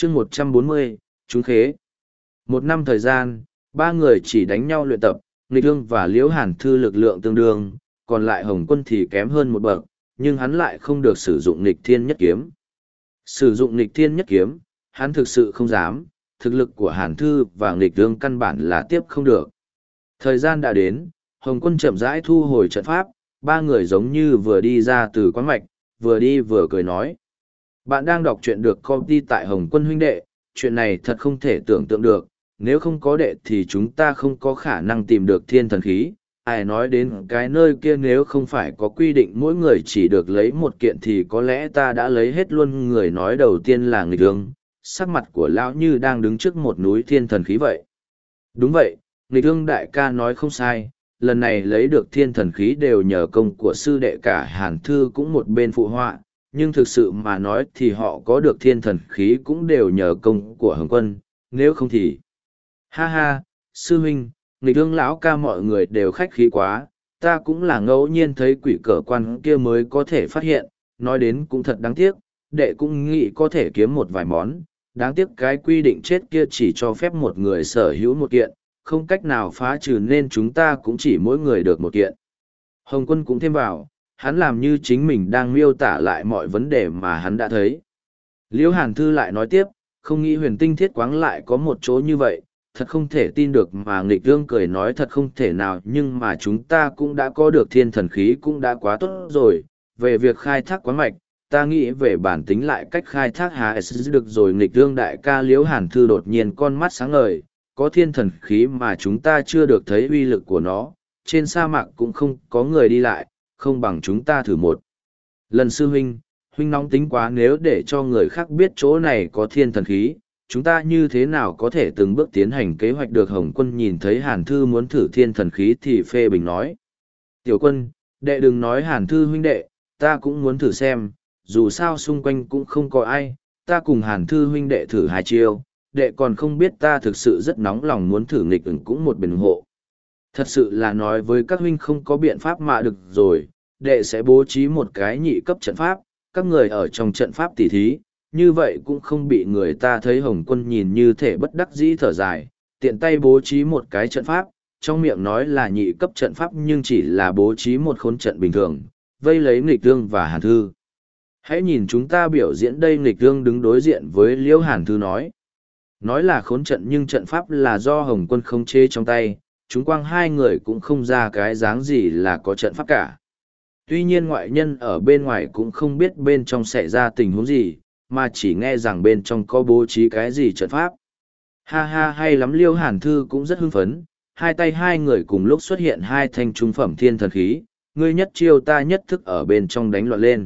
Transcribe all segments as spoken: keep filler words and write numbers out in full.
chương một trăm bốn mươi, trúng khế. Một năm thời gian, ba người chỉ đánh nhau luyện tập, Nghịch Ương và Liễu Hàn Thư lực lượng tương đương, còn lại Hồng Quân thì kém hơn một bậc, nhưng hắn lại không được sử dụng Nghịch Thiên Nhất Kiếm. Sử dụng Nghịch Thiên Nhất Kiếm, hắn thực sự không dám, thực lực của Hàn Thư và Nghịch Ương căn bản là tiếp không được. Thời gian đã đến, Hồng Quân chậm rãi thu hồi trận pháp, ba người giống như vừa đi ra từ quán mạch, vừa đi vừa cười nói. Bạn đang đọc truyện được copy tại Hồng Quân huynh đệ, chuyện này thật không thể tưởng tượng được, nếu không có đệ thì chúng ta không có khả năng tìm được thiên thần khí. Ai nói đến cái nơi kia nếu không phải có quy định mỗi người chỉ được lấy một kiện thì có lẽ ta đã lấy hết luôn. Người nói đầu tiên là Nghịch Ương, sắc mặt của lão như đang đứng trước một núi thiên thần khí vậy. Đúng vậy, Nghịch Ương đại ca nói không sai, lần này lấy được thiên thần khí đều nhờ công của sư đệ. Cả Hàn Thư cũng một bên phụ họa, nhưng thực sự mà nói thì họ có được thiên thần khí cũng đều nhờ công của Hồng Quân, nếu không thì... Ha ha, sư huynh, Nghịch Ương lão ca mọi người đều khách khí quá, ta cũng là ngẫu nhiên thấy quỷ cờ quan kia mới có thể phát hiện, nói đến cũng thật đáng tiếc, đệ cũng nghĩ có thể kiếm một vài món, đáng tiếc cái quy định chết kia chỉ cho phép một người sở hữu một kiện, không cách nào phá trừ nên chúng ta cũng chỉ mỗi người được một kiện. Hồng Quân cũng thêm vào, hắn làm như chính mình đang miêu tả lại mọi vấn đề mà hắn đã thấy. Liễu Hàn Thư lại nói tiếp, không nghĩ huyền tinh thiết quáng lại có một chỗ như vậy, thật không thể tin được. Mà Nghịch Ương cười nói thật không thể nào, nhưng mà chúng ta cũng đã có được thiên thần khí cũng đã quá tốt rồi. Về việc khai thác quáng mạch, ta nghĩ về bản tính lại cách khai thác hà được rồi. Nghịch Ương đại ca. Liễu Hàn Thư đột nhiên con mắt sáng ngời, có thiên thần khí mà chúng ta chưa được thấy uy lực của nó, trên sa mạc cũng không có người đi lại, không bằng chúng ta thử một lần. Sư huynh, huynh nóng tính quá, nếu để cho người khác biết chỗ này có thiên thần khí, chúng ta như thế nào có thể từng bước tiến hành kế hoạch được. Hồng Quân nhìn thấy Hàn Thư muốn thử thiên thần khí thì phê bình nói. Tiểu Quân, đệ đừng nói Hàn Thư huynh đệ, ta cũng muốn thử xem, dù sao xung quanh cũng không có ai, ta cùng Hàn Thư huynh đệ thử hai chiêu, đệ còn không biết ta thực sự rất nóng lòng muốn thử. Nghịch Ưng cũng một bên ủng hộ. Thật sự là nói với các huynh không có biện pháp mà được rồi, đệ sẽ bố trí một cái nhị cấp trận pháp, các người ở trong trận pháp tỉ thí, như vậy cũng không bị người ta thấy. Hồng Quân nhìn như thể bất đắc dĩ thở dài, tiện tay bố trí một cái trận pháp, trong miệng nói là nhị cấp trận pháp nhưng chỉ là bố trí một khốn trận bình thường, vây lấy Nghịch Ương và Hàn Thư. Hãy nhìn chúng ta biểu diễn đây. Nghịch Ương đứng đối diện với Liễu Hàn Thư nói. Nói là khốn trận nhưng trận pháp là do Hồng Quân khống chế trong tay, chúng quang hai người cũng không ra cái dáng gì là có trận pháp cả. Tuy nhiên ngoại nhân ở bên ngoài cũng không biết bên trong xảy ra tình huống gì, mà chỉ nghe rằng bên trong có bố trí cái gì trận pháp. Ha ha, hay lắm. Liễu Hàn Thư cũng rất hưng phấn, hai tay hai người cùng lúc xuất hiện hai thanh trung phẩm thiên thần khí, ngươi nhất chiêu ta nhất thức ở bên trong đánh loạn lên.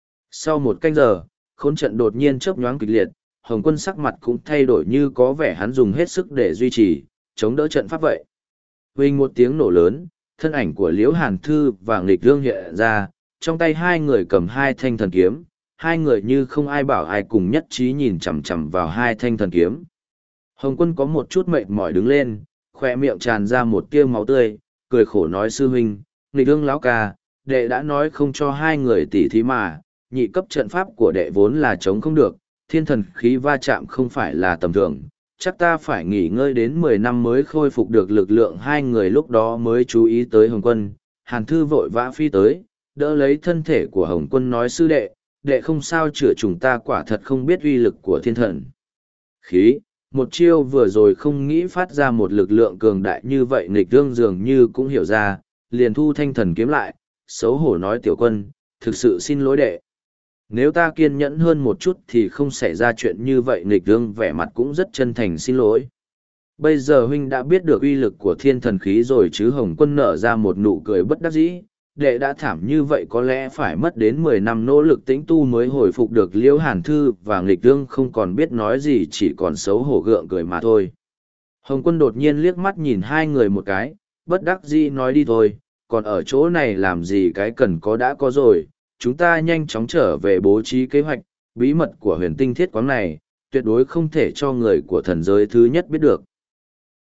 Sau một canh giờ, khốn trận đột nhiên chớp nhoáng kịch liệt, Hồng Quân sắc mặt cũng thay đổi, như có vẻ hắn dùng hết sức để duy trì, chống đỡ trận pháp vậy. Huỳnh một tiếng nổ lớn, thân ảnh của Liễu Hàn Thư và Nghịch Ương hiện ra, trong tay hai người cầm hai thanh thần kiếm, hai người như không ai bảo ai cùng nhất trí nhìn chằm chằm vào hai thanh thần kiếm. Hồng Quân có một chút mệt mỏi đứng lên, khoe miệng tràn ra một tia máu tươi, cười khổ nói sư huynh, Nghịch Ương lão ca, đệ đã nói không cho hai người tỉ thí mà, nhị cấp trận pháp của đệ vốn là chống không được, thiên thần khí va chạm không phải là tầm thường, chắc ta phải nghỉ ngơi đến mười năm mới khôi phục được lực lượng. Hai người lúc đó mới chú ý tới Hồng Quân. Hàn Thư vội vã phi tới, đỡ lấy thân thể của Hồng Quân nói sư đệ, đệ không sao chữa, chúng ta quả thật không biết uy lực của thiên thần khí. Một chiêu vừa rồi không nghĩ phát ra một lực lượng cường đại như vậy. Nghịch Ương dường như cũng hiểu ra, liền thu thanh thần kiếm lại, xấu hổ nói tiểu Quân, thực sự xin lỗi đệ. Nếu ta kiên nhẫn hơn một chút thì không xảy ra chuyện như vậy. Nghịch Ương vẻ mặt cũng rất chân thành xin lỗi. Bây giờ huynh đã biết được uy lực của thiên thần khí rồi chứ? Hồng Quân nở ra một nụ cười bất đắc dĩ. Đệ đã thảm như vậy có lẽ phải mất đến mười năm nỗ lực tĩnh tu mới hồi phục được. Liễu Hàn Thư và Nghịch Ương không còn biết nói gì, chỉ còn xấu hổ gượng cười mà thôi. Hồng Quân đột nhiên liếc mắt nhìn hai người một cái, bất đắc dĩ nói đi thôi, còn ở chỗ này làm gì, cái cần có đã có rồi. Chúng ta nhanh chóng trở về bố trí kế hoạch, bí mật của huyền tinh thiết quáng này, tuyệt đối không thể cho người của thần giới thứ nhất biết được.